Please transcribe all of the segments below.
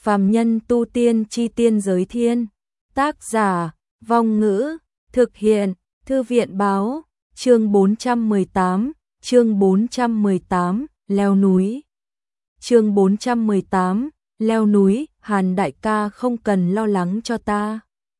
Phàm nhân tu tiên chi tiên giới thiên. Tác giả, Vong Ngữ, thực hiện, Thư viện báo, chương 418, leo núi. Chương 418, leo núi, Hàn đại ca không cần lo lắng cho ta.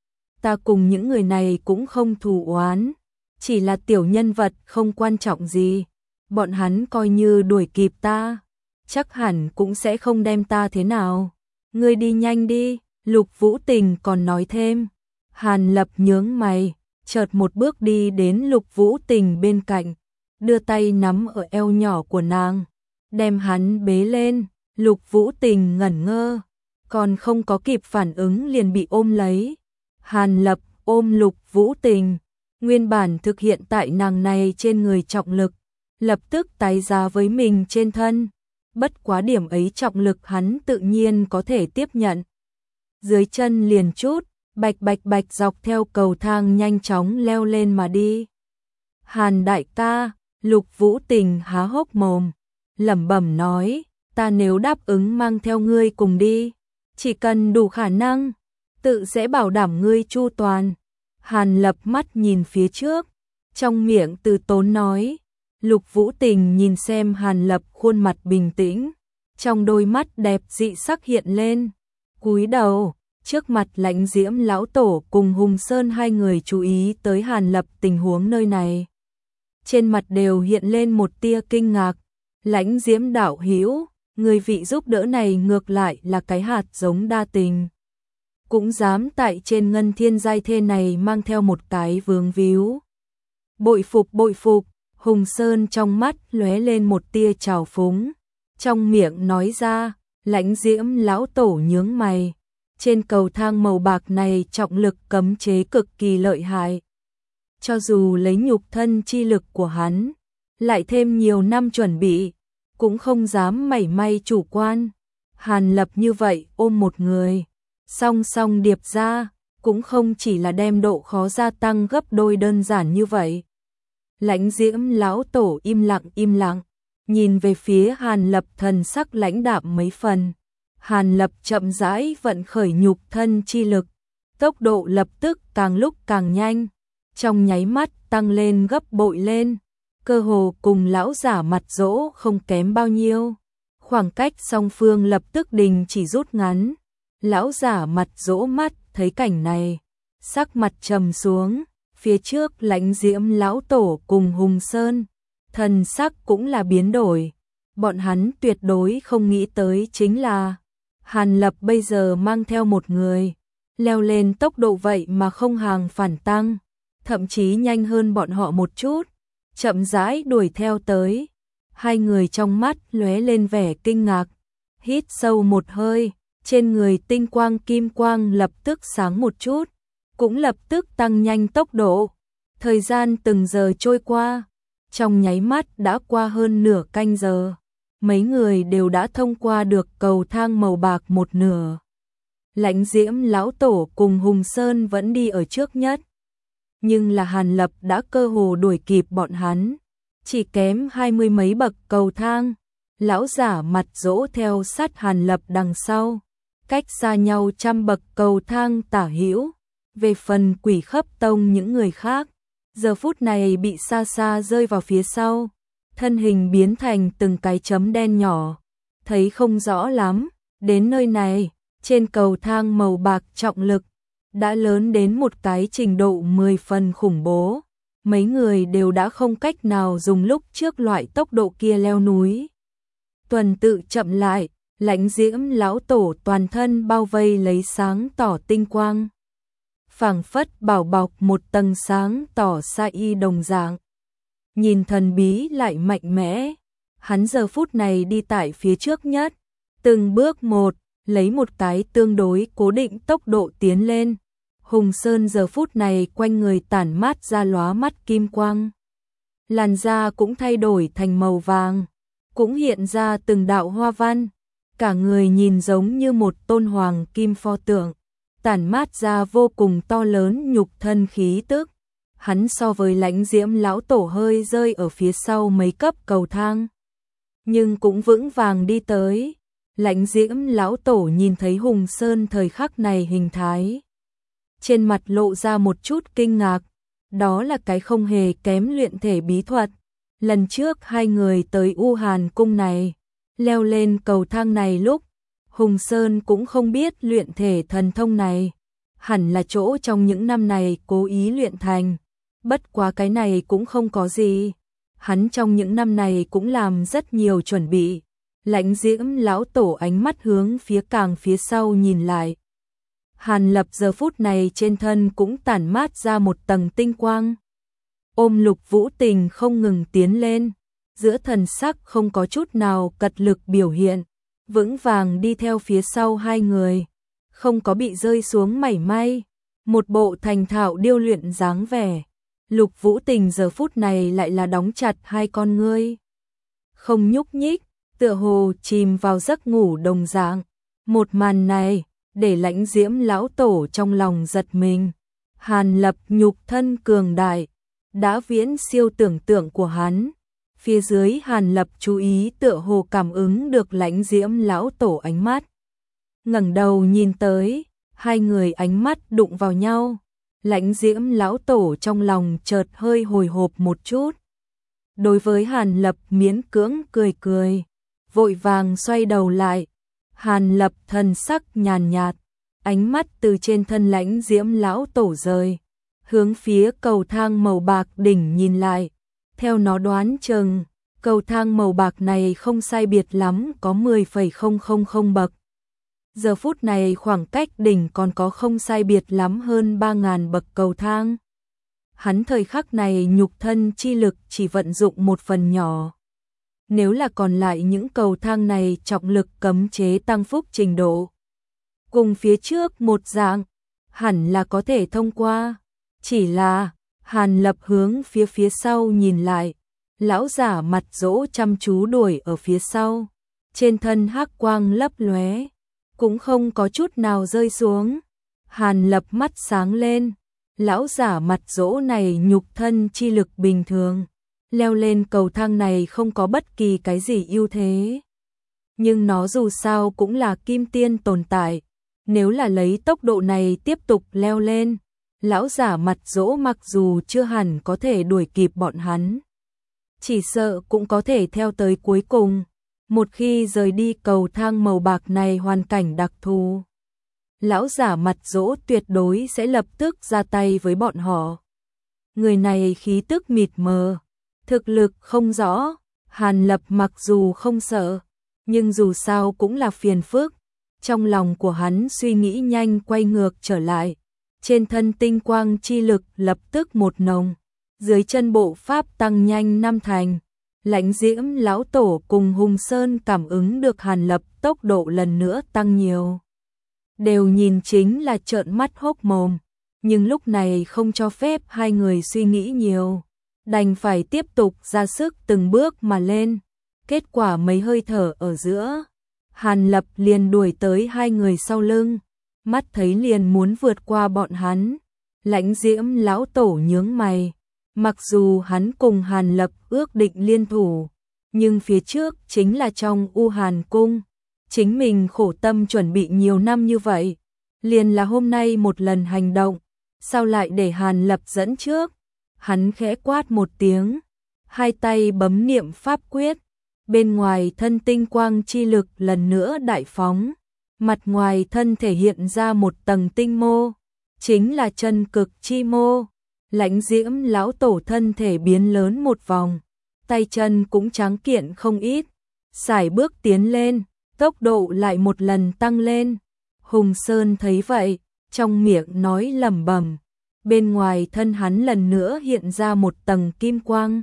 Ta cùng những người này cũng không thù oán, chỉ là tiểu nhân vật không quan trọng gì. Bọn hắn coi như đuổi kịp ta, chắc hẳn cũng sẽ không đem ta thế nào. Ngươi đi nhanh đi, Lục Vũ Tình còn nói thêm. Hàn Lập nhướng mày, chợt một bước đi đến Lục Vũ Tình bên cạnh, đưa tay nắm ở eo nhỏ của nàng, đem hắn bế lên. Lục Vũ Tình ngẩn ngơ, còn không có kịp phản ứng liền bị ôm lấy. Hàn Lập ôm Lục Vũ Tình, nguyên bản thực hiện tại nàng này trên người trọng lực, lập tức tái giá với mình trên thân. Bất quá điểm ấy trọng lực hắn tự nhiên có thể tiếp nhận. Dưới chân liền chút, bạch bạch bạch dọc theo cầu thang nhanh chóng leo lên mà đi. Hàn đại ca, Lục Vũ Tình há hốc mồm, lẩm bẩm nói, ta nếu đáp ứng mang theo ngươi cùng đi, chỉ cần đủ khả năng, tự sẽ bảo đảm ngươi chu toàn. Hàn Lập mắt nhìn phía trước, trong miệng từ tốn nói. Lục Vũ Tình nhìn xem Hàn Lập khuôn mặt bình tĩnh, trong đôi mắt đẹp dị sắc hiện lên, cúi đầu. Trước mặt Lãnh Diễm lão tổ cùng Hùng Sơn hai người chú ý tới Hàn Lập tình huống nơi này, trên mặt đều hiện lên một tia kinh ngạc. Lãnh Diễm đạo hữu, người vị giúp đỡ này ngược lại là cái hạt giống đa tình, cũng dám tại trên Ngân Thiên giai thê này mang theo một cái vướng víu. Bội phục bội phục. Hùng Sơn trong mắt lóe lên một tia trào phúng, trong miệng nói ra. Lãnh Diễm lão tổ nhướng mày, trên cầu thang màu bạc này trọng lực cấm chế cực kỳ lợi hại, cho dù lấy nhục thân chi lực của hắn, lại thêm nhiều năm chuẩn bị, cũng không dám mảy may chủ quan. Hàn Lập như vậy ôm một người, song song điệp ra, cũng không chỉ là đem độ khó gia tăng gấp đôi đơn giản như vậy. Lãnh Diễm lão tổ im lặng, nhìn về phía Hàn Lập, thần sắc lãnh đạm mấy phần. Hàn Lập chậm rãi vận khởi nhục thân chi lực, tốc độ lập tức càng lúc càng nhanh, trong nháy mắt tăng lên gấp bội lên, cơ hồ cùng lão giả mặt dỗ không kém bao nhiêu. Khoảng cách song phương lập tức đình chỉ rút ngắn. Lão giả mặt dỗ mắt thấy cảnh này, sắc mặt trầm xuống. Phía trước Lãnh Diễm lão tổ cùng Hùng Sơn, thần sắc cũng là biến đổi. Bọn hắn tuyệt đối không nghĩ tới chính là Hàn Lập bây giờ mang theo một người, leo lên tốc độ vậy mà không hàng phản tăng, thậm chí nhanh hơn bọn họ một chút, chậm rãi đuổi theo tới. Hai người trong mắt lóe lên vẻ kinh ngạc, hít sâu một hơi, trên người tinh quang kim quang lập tức sáng một chút, cũng lập tức tăng nhanh tốc độ. Thời gian từng giờ trôi qua, trong nháy mắt đã qua hơn nửa canh giờ, mấy người đều đã thông qua được cầu thang màu bạc một nửa. Lãnh Diễm lão tổ cùng Hùng Sơn vẫn đi ở trước nhất, nhưng là Hàn Lập đã cơ hồ đuổi kịp bọn hắn, chỉ kém 20 mấy bậc cầu thang. Lão giả mặt dỗ theo sát Hàn Lập đằng sau, cách xa nhau trăm bậc cầu thang tả hữu. Về phần Quỷ Khấp Tông những người khác, giờ phút này bị xa xa rơi vào phía sau, thân hình biến thành từng cái chấm đen nhỏ, thấy không rõ lắm. Đến nơi này, trên cầu thang màu bạc trọng lực đã lớn đến một cái trình độ 10 phần khủng bố, mấy người đều đã không cách nào dùng lúc trước loại tốc độ kia leo núi. Tuần tự chậm lại, Lãnh Diễm lão tổ toàn thân bao vây lấy sáng tỏ tinh quang, phảng phất bảo bọc một tầng sáng tỏ sa y đồng dạng, nhìn thần bí lại mạnh mẽ. Hắn giờ phút này đi tại phía trước nhất, từng bước một, lấy một cái tương đối cố định tốc độ tiến lên. Hùng Sơn giờ phút này quanh người tản mát ra lóa mắt kim quang, làn da cũng thay đổi thành màu vàng, cũng hiện ra từng đạo hoa văn, cả người nhìn giống như một tôn hoàng kim pho tượng, tản mát ra vô cùng to lớn nhục thân khí tức. Hắn so với Lãnh Diễm lão tổ hơi rơi ở phía sau mấy cấp cầu thang, nhưng cũng vững vàng đi tới. Lãnh Diễm lão tổ nhìn thấy Hùng Sơn thời khắc này hình thái, trên mặt lộ ra một chút kinh ngạc, đó là cái không hề kém luyện thể bí thuật. Lần trước hai người tới U Hàn cung này, leo lên cầu thang này lúc, Hùng Sơn cũng không biết luyện thể thần thông này, hẳn là chỗ trong những năm này cố ý luyện thành, bất quá cái này cũng không có gì. Hắn trong những năm này cũng làm rất nhiều chuẩn bị. Lãnh Diễm lão tổ ánh mắt hướng phía càng phía sau nhìn lại. Hàn Lập giờ phút này trên thân cũng tản mát ra một tầng tinh quang. Ôm Lục Vũ Tình không ngừng tiến lên, giữa thần sắc không có chút nào cật lực biểu hiện, vững vàng đi theo phía sau hai người, không có bị rơi xuống mảy may, một bộ thành thạo điêu luyện dáng vẻ. Lục Vũ Tình giờ phút này lại là đóng chặt hai con ngươi, không nhúc nhích, tựa hồ chìm vào giấc ngủ đồng dạng. Một màn này để Lãnh Diễm lão tổ trong lòng giật mình. Hàn Lập nhục thân cường đại, đã viễn siêu tưởng tượng của hắn. Phía dưới Hàn Lập chú ý tựa hồ cảm ứng được Lãnh Diễm lão tổ ánh mắt. Ngẩng đầu nhìn tới, hai người ánh mắt đụng vào nhau. Lãnh Diễm lão tổ trong lòng chợt hơi hồi hộp một chút. Đối với Hàn Lập miễn cưỡng cười cười, vội vàng xoay đầu lại. Hàn Lập thần sắc nhàn nhạt, ánh mắt từ trên thân Lãnh Diễm lão tổ rời, hướng phía cầu thang màu bạc đỉnh nhìn lại. Theo nó đoán chừng, cầu thang màu bạc này không sai biệt lắm có 10,000 bậc. Giờ phút này khoảng cách đỉnh còn có không sai biệt lắm hơn 3.000 bậc cầu thang. Hắn thời khắc này nhục thân chi lực chỉ vận dụng một phần nhỏ. Nếu là còn lại những cầu thang này trọng lực cấm chế tăng phúc trình độ, cùng phía trước một dạng, hẳn là có thể thông qua. Chỉ là, Hàn Lập hướng phía sau nhìn lại, lão giả mặt dỗ chăm chú đuổi ở phía sau, trên thân hắc quang lấp lóe, cũng không có chút nào rơi xuống. Hàn Lập mắt sáng lên, lão giả mặt dỗ này nhục thân chi lực bình thường, leo lên cầu thang này không có bất kỳ cái gì ưu thế. Nhưng nó dù sao cũng là kim tiên tồn tại, nếu là lấy tốc độ này tiếp tục leo lên, lão giả mặt dỗ mặc dù chưa hẳn có thể đuổi kịp bọn hắn, chỉ sợ cũng có thể theo tới cuối cùng. Một khi rời đi cầu thang màu bạc này hoàn cảnh đặc thù, lão giả mặt dỗ tuyệt đối sẽ lập tức ra tay với bọn họ. Người này khí tức mịt mờ, thực lực không rõ, Hàn Lập mặc dù không sợ, nhưng dù sao cũng là phiền phức. Trong lòng của hắn suy nghĩ nhanh quay ngược trở lại, trên thân tinh quang chi lực lập tức một nồng, dưới chân bộ pháp tăng nhanh 5 thành. Lãnh Diễm lão tổ cùng Hùng Sơn cảm ứng được Hàn Lập tốc độ lần nữa tăng nhiều, đều nhìn chính là trợn mắt hốc mồm, nhưng lúc này không cho phép hai người suy nghĩ nhiều, đành phải tiếp tục ra sức từng bước mà lên. Kết quả mấy hơi thở ở giữa, Hàn Lập liền đuổi tới hai người sau lưng, mắt thấy liền muốn vượt qua bọn hắn. Lãnh Diễm lão tổ nhướng mày, mặc dù hắn cùng Hàn Lập ước định liên thủ, nhưng phía trước chính là trong U Hàn cung, chính mình khổ tâm chuẩn bị nhiều năm như vậy, liền là hôm nay một lần hành động, sao lại để Hàn Lập dẫn trước. Hắn khẽ quát một tiếng, hai tay bấm niệm pháp quyết, bên ngoài thân tinh quang chi lực lần nữa đại phóng, mặt ngoài thân thể hiện ra một tầng tinh mô, chính là chân cực chi mô. Lãnh Diễm lão tổ thân thể biến lớn một vòng, tay chân cũng tráng kiện không ít, sải bước tiến lên, tốc độ lại một lần tăng lên. Hùng Sơn thấy vậy, trong miệng nói lẩm bẩm, bên ngoài thân hắn lần nữa hiện ra một tầng kim quang.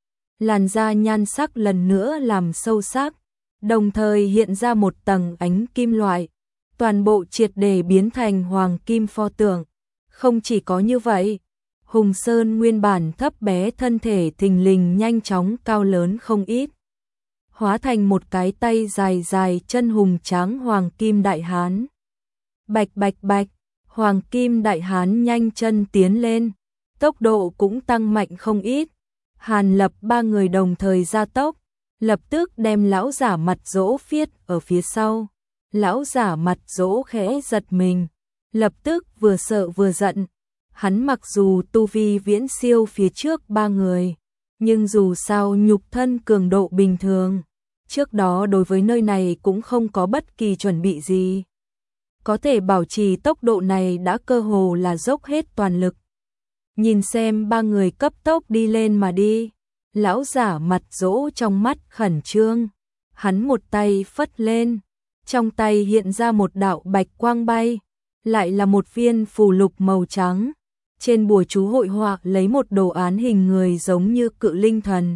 Làn da nhan sắc lần nữa làm sâu sắc, đồng thời hiện ra một tầng ánh kim loại, toàn bộ triệt để biến thành hoàng kim pho tượng. Không chỉ có như vậy, Hùng Sơn nguyên bản thấp bé thân thể thình lình nhanh chóng cao lớn không ít, hóa thành một cái tay dài dài chân hùng tráng hoàng kim đại hán. Bạch bạch bạch, hoàng kim đại hán nhanh chân tiến lên, tốc độ cũng tăng mạnh không ít. Hàn Lập ba người đồng thời gia tốc, lập tức đem lão giả mặt dỗ phiết ở phía sau. Lão giả mặt dỗ khẽ giật mình, lập tức vừa sợ vừa giận. Hắn mặc dù tu vi viễn siêu phía trước ba người, nhưng dù sao nhục thân cường độ bình thường. Trước đó đối với nơi này cũng không có bất kỳ chuẩn bị gì. Có thể bảo trì tốc độ này đã cơ hồ là dốc hết toàn lực. Nhìn xem ba người cấp tốc đi lên mà đi. Lão giả mặt dỗ trong mắt khẩn trương. Hắn một tay phất lên. Trong tay hiện ra một đạo bạch quang bay. Lại là một viên phù lục màu trắng. Trên bùa chú hội họa lấy một đồ án hình người giống như cự linh thần.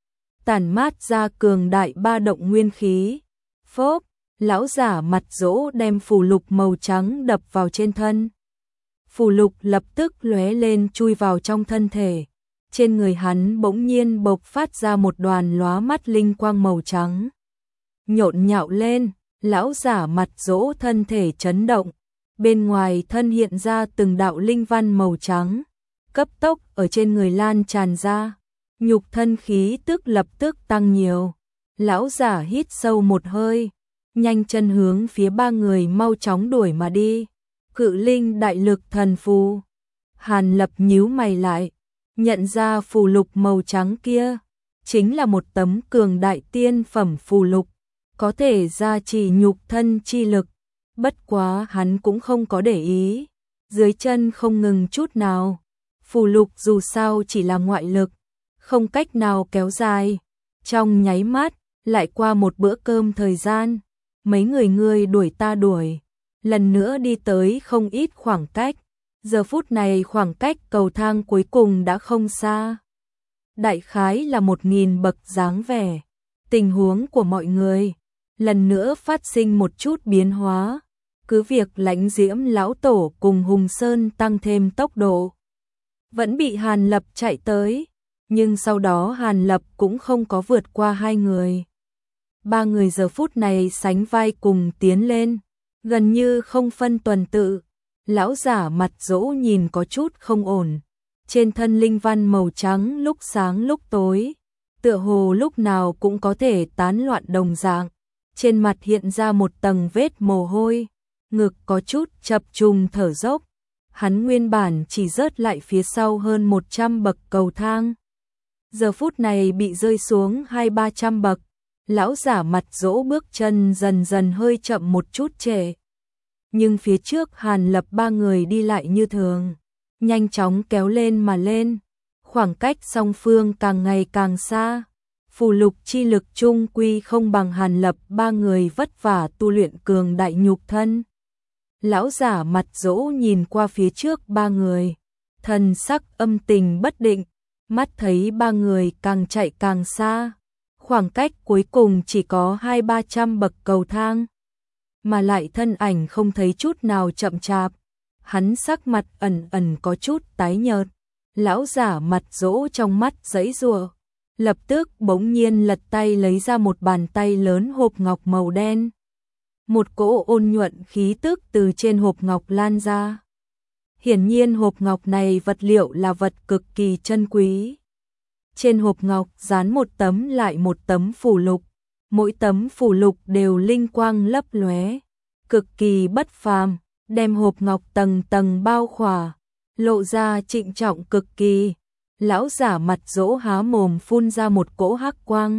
Tản mát ra cường đại ba động nguyên khí. Phốp, lão giả mặt dỗ đem phù lục màu trắng đập vào trên thân. Phù lục lập tức lóe lên chui vào trong thân thể. Trên người hắn bỗng nhiên bộc phát ra một đoàn lóa mắt linh quang màu trắng. Nhộn nhạo lên, lão giả mặt dỗ thân thể chấn động. Bên ngoài thân hiện ra từng đạo linh văn màu trắng, cấp tốc ở trên người lan tràn ra. Nhục thân khí tức lập tức tăng nhiều. Lão giả hít sâu một hơi, nhanh chân hướng phía ba người mau chóng đuổi mà đi. Cự linh đại lực thần phù. Hàn Lập nhíu mày lại, nhận ra phù lục màu trắng kia chính là một tấm cường đại tiên phẩm phù lục, có thể gia trì nhục thân chi lực. Bất quá hắn cũng không có để ý, dưới chân không ngừng chút nào. Phù lục dù sao chỉ là ngoại lực, không cách nào kéo dài. Trong nháy mắt, lại qua một bữa cơm thời gian, mấy người ngươi đuổi ta đuổi, lần nữa đi tới không ít khoảng cách. Giờ phút này khoảng cách cầu thang cuối cùng đã không xa. Đại khái là 1000 bậc dáng vẻ. Tình huống của mọi người lần nữa phát sinh một chút biến hóa. Cứ việc Lãnh Diễm lão tổ cùng Hùng Sơn tăng thêm tốc độ, vẫn bị Hàn Lập chạy tới, nhưng sau đó Hàn Lập cũng không có vượt qua hai người. Ba người giờ phút này sánh vai cùng tiến lên, gần như không phân tuần tự. Lão giả mặt dỗ nhìn có chút không ổn, trên thân linh văn màu trắng lúc sáng lúc tối, tựa hồ lúc nào cũng có thể tán loạn đồng dạng. Trên mặt hiện ra một tầng vết mồ hôi, ngực có chút chập trùng thở dốc. Hắn nguyên bản chỉ rớt lại phía sau hơn 100 bậc cầu thang, giờ phút này bị rơi xuống 200-300 bậc. Lão giả mặt dỗ bước chân dần dần hơi chậm một chút trễ. Nhưng phía trước Hàn Lập ba người đi lại như thường, nhanh chóng kéo lên mà lên. Khoảng cách song phương càng ngày càng xa. Phù lục chi lực chung quy không bằng Hàn Lập ba người vất vả tu luyện cường đại nhục thân. Lão giả mặt dỗ nhìn qua phía trước ba người, thần sắc âm tình bất định, mắt thấy ba người càng chạy càng xa. Khoảng cách cuối cùng chỉ có 200-300 bậc cầu thang, mà lại thân ảnh không thấy chút nào chậm chạp. Hắn sắc mặt ẩn ẩn có chút tái nhợt. Lão giả mặt dỗ trong mắt giãy giụa, lập tức bỗng nhiên lật tay lấy ra một bàn tay lớn hộp ngọc màu đen. Một cỗ ôn nhuận khí tức từ trên hộp ngọc lan ra. Hiển nhiên hộp ngọc này vật liệu là vật cực kỳ chân quý. Trên hộp ngọc dán một tấm lại một tấm phù lục, mỗi tấm phù lục đều linh quang lấp lóe, cực kỳ bất phàm, đem hộp ngọc tầng tầng bao khỏa, lộ ra trịnh trọng cực kỳ. Lão giả mặt dỗ há mồm phun ra một cỗ hắc quang,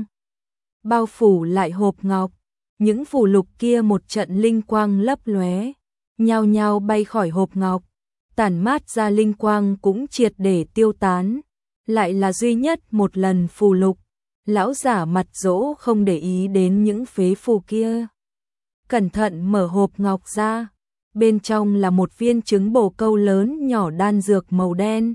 bao phủ lại hộp ngọc. Những phù lục kia một trận linh quang lấp lóe, nhao nhao bay khỏi hộp ngọc, tản mát ra linh quang cũng triệt để tiêu tán. Lại là duy nhất một lần phù lục. Lão giả mặt dỗ không để ý đến những phế phù kia, cẩn thận mở hộp ngọc ra. Bên trong là một viên trứng bồ câu lớn nhỏ đan dược màu đen,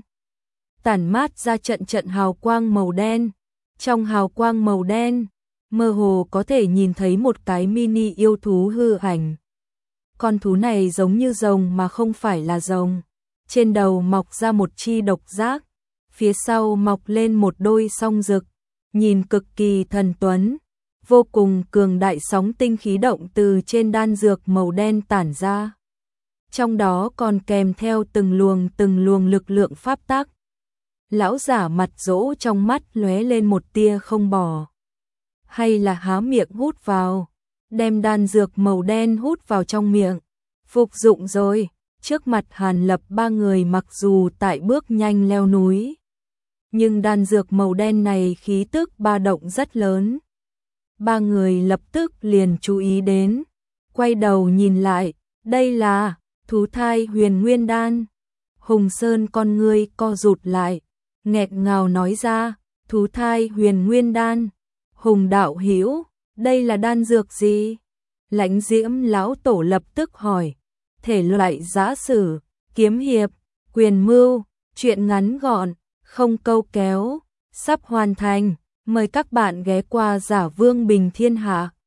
tản mát ra trận trận hào quang màu đen. Trong hào quang màu đen, mơ hồ có thể nhìn thấy một cái mini yêu thú hư ảnh. Con thú này giống như rồng mà không phải là rồng. Trên đầu mọc ra một chi độc giác, phía sau mọc lên một đôi song rực, nhìn cực kỳ thần tuấn. Vô cùng cường đại sóng tinh khí động từ trên đan dược màu đen tản ra. Trong đó còn kèm theo từng luồng lực lượng pháp tắc. Lão giả mặt dỗ trong mắt lóe lên một tia không bỏ. hay là há miệng hút vào, đem đan dược màu đen hút vào trong miệng. Phục dụng rồi, trước mặt Hàn Lập ba người mặc dù tại bước nhanh leo núi, nhưng đan dược màu đen này khí tức ba động rất lớn. Ba người lập tức liền chú ý đến, quay đầu nhìn lại, đây là thú thai huyền nguyên đan. Hùng Sơn con ngươi co rụt lại, nghẹn ngào nói ra, thú thai huyền nguyên đan. Hùng đạo hữu, đây là đan dược gì? Lãnh Diễm lão tổ lập tức hỏi. Thể loại giã sử, kiếm hiệp, quyền mưu, truyện ngắn gọn, không câu kéo, sắp hoàn thành. Mời các bạn ghé qua Giả Vương Bình Thiên Hạ.